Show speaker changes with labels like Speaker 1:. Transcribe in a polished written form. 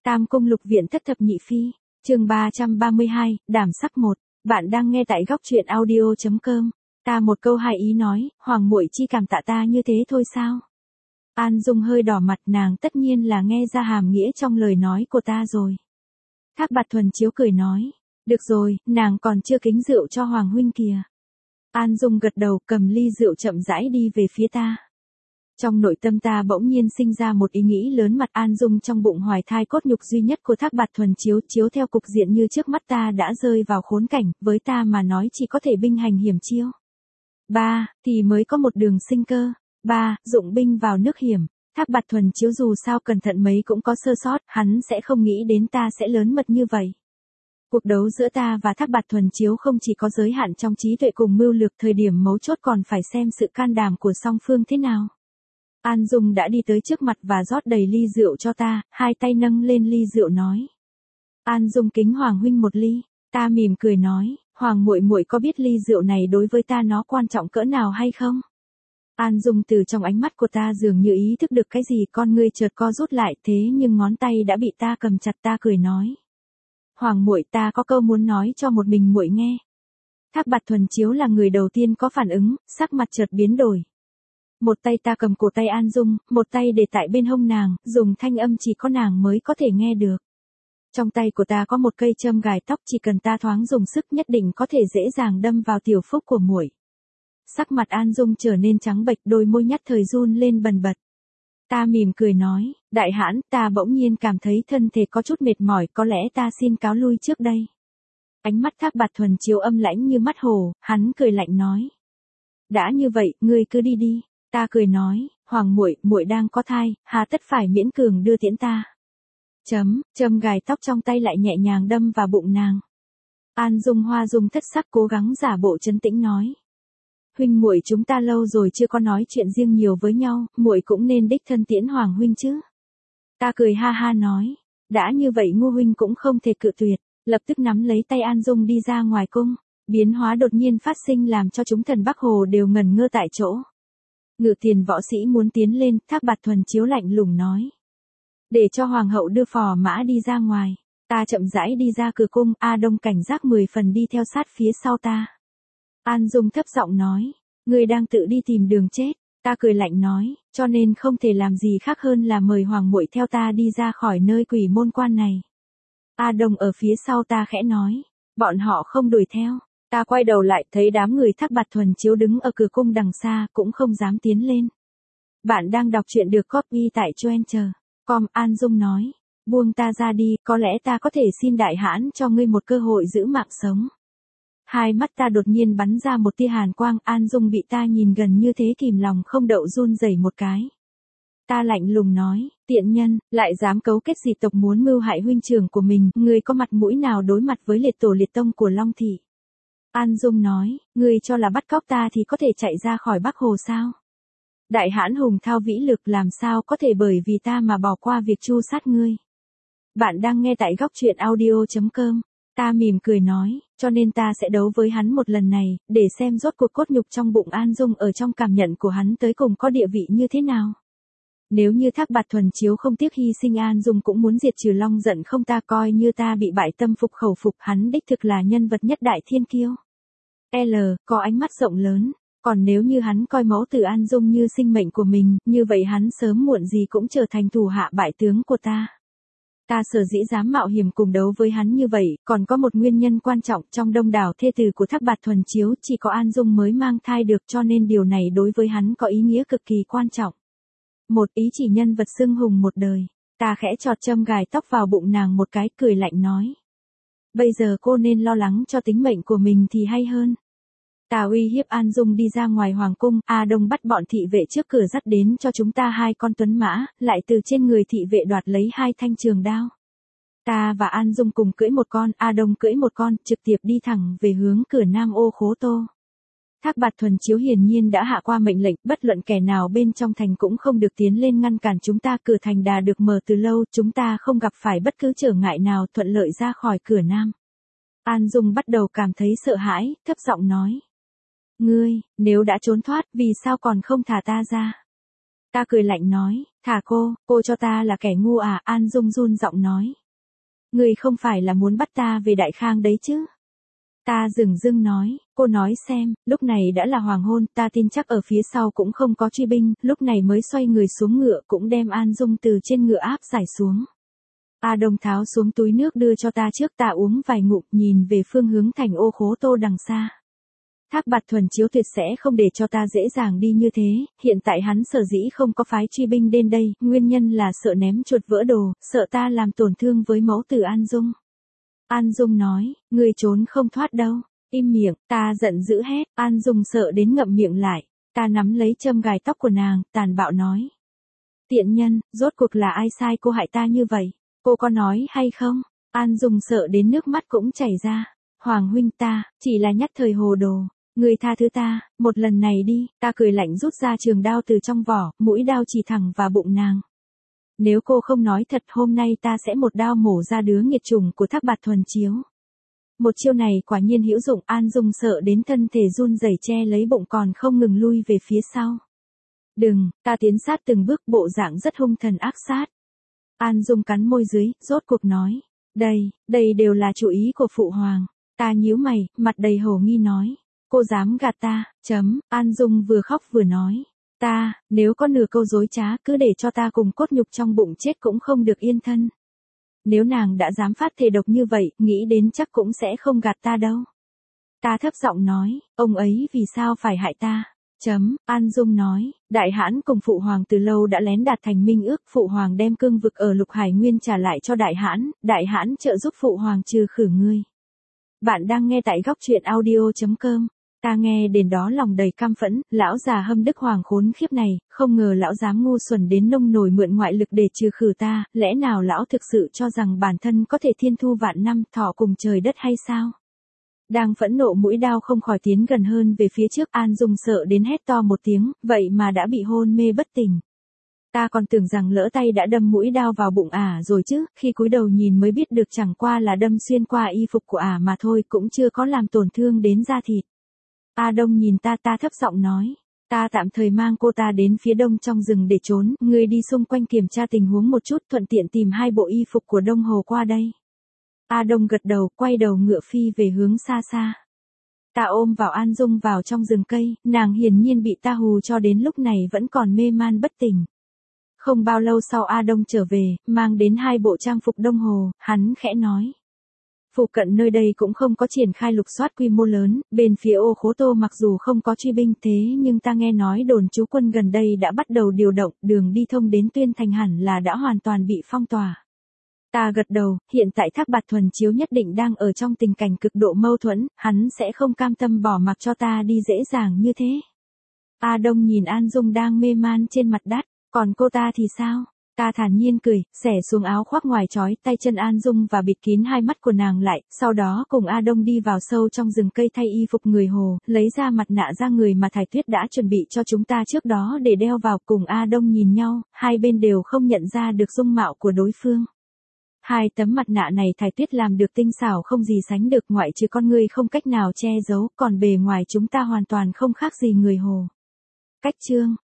Speaker 1: Tam Cung Lục Viện Thất Thập Nhị Phi, chương 332, Đảm Sắc 1. Bạn đang nghe tại góc truyện audio.com. Ta một câu hai ý nói, Hoàng muội chi cảm tạ ta như thế thôi sao? An Dung hơi đỏ mặt, nàng tất nhiên là nghe ra hàm nghĩa trong lời nói của ta rồi. Thác Bạt Thuần Chiếu cười nói, được rồi, nàng còn chưa kính rượu cho Hoàng huynh kìa. An Dung gật đầu, cầm ly rượu chậm rãi đi về phía ta. Trong nội tâm ta bỗng nhiên sinh ra một ý nghĩ lớn, mặt An Dung trong bụng hoài thai cốt nhục duy nhất của Thác Bạt Thuần Chiếu, chiếu theo cục diện như trước mắt ta đã rơi vào khốn cảnh, với ta mà nói chỉ có thể binh hành hiểm chiêu. 3. Thì mới có một đường sinh cơ. 3. Dụng binh vào nước hiểm. Thác Bạt Thuần Chiếu dù sao cẩn thận mấy cũng có sơ sót, hắn sẽ không nghĩ đến ta sẽ lớn mật như vậy. Cuộc đấu giữa ta và Thác Bạt Thuần Chiếu không chỉ có giới hạn trong trí tuệ cùng mưu lược, thời điểm mấu chốt còn phải xem sự can đảm của song phương thế nào. An Dung đã đi tới trước mặt và rót đầy ly rượu cho ta, hai tay nâng lên ly rượu nói. An Dung kính Hoàng huynh một ly. Ta mỉm cười nói, Hoàng muội muội có biết ly rượu này đối với ta nó quan trọng cỡ nào hay không? An Dung từ trong ánh mắt của ta dường như ý thức được cái gì, con ngươi chợt co rút lại, thế nhưng ngón tay đã bị ta cầm chặt. Ta cười nói, Hoàng muội, ta có câu muốn nói cho một mình muội nghe. Thác Bạt Thuần Chiếu là người đầu tiên có phản ứng, sắc mặt chợt biến đổi. Một tay ta cầm cổ tay An Dung, một tay để tại bên hông nàng, dùng thanh âm chỉ có nàng mới có thể nghe được. Trong tay của ta có một cây châm gài tóc, chỉ cần ta thoáng dùng sức nhất định có thể dễ dàng đâm vào tiểu phúc của muội. Sắc mặt An Dung trở nên trắng bệch, đôi môi nhất thời run lên bần bật. Ta mỉm cười nói, đại hãn, ta bỗng nhiên cảm thấy thân thể có chút mệt mỏi, có lẽ ta xin cáo lui trước đây. Ánh mắt Thác Bạt Thuần Chiếu âm lãnh như mắt hổ, hắn cười lạnh nói. Đã như vậy, ngươi cứ đi đi. Ta cười nói, Hoàng muội, muội đang có thai, hà tất phải miễn cường đưa tiễn ta. Châm gài tóc trong tay lại nhẹ nhàng đâm vào bụng nàng. An Dung hoa dung thất sắc cố gắng giả bộ trấn tĩnh nói. Huynh muội chúng ta lâu rồi chưa có nói chuyện riêng nhiều với nhau, muội cũng nên đích thân tiễn Hoàng huynh chứ. Ta cười ha ha nói, đã như vậy Ngô huynh cũng không thể cự tuyệt, lập tức nắm lấy tay An Dung đi ra ngoài cung. Biến hóa đột nhiên phát sinh làm cho chúng thần Bắc Hồ đều ngẩn ngơ tại chỗ. Ngự tiền võ sĩ muốn tiến lên, Thác Bạt Thuần Chiếu lạnh lùng nói. Để cho Hoàng hậu đưa phò mã đi ra ngoài. Ta chậm rãi đi ra cửa cung, A Đông cảnh giác 10 phần đi theo sát phía sau ta. An Dung thấp giọng nói, ngươi đang tự đi tìm đường chết. Ta cười lạnh nói, cho nên không thể làm gì khác hơn là mời Hoàng muội theo ta đi ra khỏi nơi quỷ môn quan này. A Đông ở phía sau ta khẽ nói, bọn họ không đuổi theo. Ta quay đầu lại thấy đám người Thác Bạt Thuần Chiếu đứng ở cửa cung đằng xa, cũng không dám tiến lên. Bạn đang đọc truyện được copy tại Choencher.com. An Dung nói, buông ta ra đi, có lẽ ta có thể xin đại hãn cho ngươi một cơ hội giữ mạng sống. Hai mắt ta đột nhiên bắn ra một tia hàn quang, An Dung bị ta nhìn gần như thế kìm lòng không đậu run rẩy một cái. Ta lạnh lùng nói, tiện nhân, lại dám cấu kết dị tộc muốn mưu hại huynh trưởng của mình, ngươi có mặt mũi nào đối mặt với liệt tổ liệt tông của Long Thị. An Dung nói, ngươi cho là bắt cóc ta thì có thể chạy ra khỏi Bắc Hồ sao? Đại hãn hùng thao vĩ lực, làm sao có thể bởi vì ta mà bỏ qua việc tru sát ngươi. Bạn đang nghe tại góc truyện audio.com. Ta mỉm cười nói, cho nên ta sẽ đấu với hắn một lần này, để xem rốt cuộc cốt nhục trong bụng An Dung ở trong cảm nhận của hắn tới cùng có địa vị như thế nào. Nếu như Thác Bạt Thuần Chiếu không tiếc hy sinh An Dung cũng muốn diệt trừ Long giận không, ta coi như ta bị bại tâm phục khẩu phục, hắn đích thực là nhân vật nhất đại thiên kiêu. Có ánh mắt rộng lớn, còn nếu như hắn coi mẫu tử An Dung như sinh mệnh của mình, như vậy hắn sớm muộn gì cũng trở thành thủ hạ bại tướng của ta. Ta sở dĩ dám mạo hiểm cùng đấu với hắn như vậy, còn có một nguyên nhân quan trọng, trong đông đảo thê tử của Thác Bạt Thuần Chiếu chỉ có An Dung mới mang thai được, cho nên điều này đối với hắn có ý nghĩa cực kỳ quan trọng. Một ý chỉ nhân vật xưng hùng một đời. Ta khẽ chọt châm gài tóc vào bụng nàng một cái, cười lạnh nói. Bây giờ cô nên lo lắng cho tính mệnh của mình thì hay hơn. Ta uy hiếp An Dung đi ra ngoài hoàng cung, A Đông bắt bọn thị vệ trước cửa dắt đến cho chúng ta 2 con tuấn mã, lại từ trên người thị vệ đoạt lấy 2 thanh trường đao. Ta và An Dung cùng cưỡi một con, A Đông cưỡi một con, trực tiếp đi thẳng về hướng cửa Nam Ô Khố Tô. Thác Bạt Thuần Chiếu hiển nhiên đã hạ qua mệnh lệnh, bất luận kẻ nào bên trong thành cũng không được tiến lên ngăn cản chúng ta, cửa thành đã được mở từ lâu, chúng ta không gặp phải bất cứ trở ngại nào, thuận lợi ra khỏi cửa Nam. An Dung bắt đầu cảm thấy sợ hãi, thấp giọng nói. Ngươi, nếu đã trốn thoát, vì sao còn không thả ta ra? Ta cười lạnh nói, Thả cô cho ta là kẻ ngu à, An Dung run giọng nói. Ngươi không phải là muốn bắt ta về Đại Khang đấy chứ? Ta dửng dưng nói, cô nói xem, lúc này đã là hoàng hôn, ta tin chắc ở phía sau cũng không có truy binh, lúc này mới xoay người xuống ngựa cũng đem An Dung từ trên ngựa áp giải xuống. A Đông tháo xuống túi nước đưa cho ta trước, ta uống vài ngụm, nhìn về phương hướng thành Ô Khố Tô đằng xa. Thác Bạt Thuần Chiếu tuyệt sẽ không để cho ta dễ dàng đi như thế, hiện tại hắn sở dĩ không có phái truy binh đến đây, nguyên nhân là sợ ném chuột vỡ đồ, sợ ta làm tổn thương với mẫu tử An Dung. An Dung nói, ngươi trốn không thoát đâu, im miệng, ta giận dữ hét, An Dung sợ đến ngậm miệng lại, ta nắm lấy châm gài tóc của nàng, tàn bạo nói. Tiện nhân, rốt cuộc là ai sai cô hại ta như vậy, cô có nói hay không? An Dung sợ đến nước mắt cũng chảy ra, Hoàng huynh ta, chỉ là nhất thời hồ đồ. Người tha thứ ta, một lần này đi, ta cười lạnh rút ra trường đao từ trong vỏ, mũi đao chỉ thẳng vào bụng nàng. Nếu cô không nói thật hôm nay ta sẽ một đao mổ ra đứa nghiệt chủng của Thác Bạt Thuần Chiếu. Một chiêu này quả nhiên hữu dụng, An Dung sợ đến thân thể run rẩy che lấy bụng còn không ngừng lui về phía sau. Đừng, ta tiến sát từng bước bộ dạng rất hung thần ác sát. An Dung cắn môi dưới, rốt cuộc nói. Đây đều là chủ ý của Phụ Hoàng. Ta nhíu mày, mặt đầy hồ nghi nói. Cô dám gạt ta, An Dung vừa khóc vừa nói. Nếu có nửa câu dối trá cứ để cho ta cùng cốt nhục trong bụng chết cũng không được yên thân. Nếu nàng đã dám phát thề độc như vậy, nghĩ đến chắc cũng sẽ không gạt ta đâu. Ta thấp giọng nói, ông ấy vì sao phải hại ta? An Dung nói, Đại Hãn cùng Phụ Hoàng từ lâu đã lén đạt thành minh ước, Phụ Hoàng đem cương vực ở Lục Hải Nguyên trả lại cho Đại Hãn trợ giúp Phụ Hoàng trừ khử ngươi. Bạn đang nghe tại góc truyện audio.com. Ta nghe đến đó lòng đầy căm phẫn, lão già Hâm Đức Hoàng khốn khiếp này, không ngờ lão dám ngu xuẩn đến nông nổi mượn ngoại lực để trừ khử ta, lẽ nào lão thực sự cho rằng bản thân có thể thiên thu vạn năm thọ cùng trời đất hay sao? Đang phẫn nộ mũi đao không khỏi tiến gần hơn về phía trước, An Dung sợ đến hét to một tiếng, vậy mà đã bị hôn mê bất tỉnh. Ta còn tưởng rằng lỡ tay đã đâm mũi đao vào bụng rồi chứ, khi cúi đầu nhìn mới biết được chẳng qua là đâm xuyên qua y phục của mà thôi, cũng chưa có làm tổn thương đến da thịt. A Đông nhìn ta thấp giọng nói, ta tạm thời mang cô ta đến phía đông trong rừng để trốn, ngươi đi xung quanh kiểm tra tình huống một chút, thuận tiện tìm 2 bộ y phục của Đông Hồ qua đây. A Đông gật đầu, quay đầu ngựa phi về hướng xa xa. Ta ôm vào An Dung vào trong rừng cây, nàng hiển nhiên bị ta hù cho đến lúc này vẫn còn mê man bất tỉnh. Không bao lâu sau A Đông trở về, mang đến 2 bộ trang phục Đông Hồ, hắn khẽ nói. Phụ cận nơi đây cũng không có triển khai lục soát quy mô lớn, bên phía Ô Khố Tô mặc dù không có truy binh thế nhưng ta nghe nói đồn trú quân gần đây đã bắt đầu điều động, đường đi thông đến Tuyên Thành hẳn là đã hoàn toàn bị phong tỏa. Ta gật đầu, hiện tại Thác Bạt Thuần Chiếu nhất định đang ở trong tình cảnh cực độ mâu thuẫn, hắn sẽ không cam tâm bỏ mặc cho ta đi dễ dàng như thế. A Đông nhìn An Dung đang mê man trên mặt đất, còn cô ta thì sao? Ta thản nhiên cười, xẻ xuống áo khoác ngoài trói tay chân An Dung và bịt kín 2 mắt của nàng lại, sau đó cùng A Đông đi vào sâu trong rừng cây thay y phục người Hồ, lấy ra mặt nạ da người mà Thải Tuyết đã chuẩn bị cho chúng ta trước đó để đeo vào, cùng A Đông nhìn nhau, hai bên đều không nhận ra được dung mạo của đối phương. 2 tấm mặt nạ này Thải Tuyết làm được tinh xảo không gì sánh được, ngoại trừ con người không cách nào che giấu, còn bề ngoài chúng ta hoàn toàn không khác gì người Hồ. Cách chương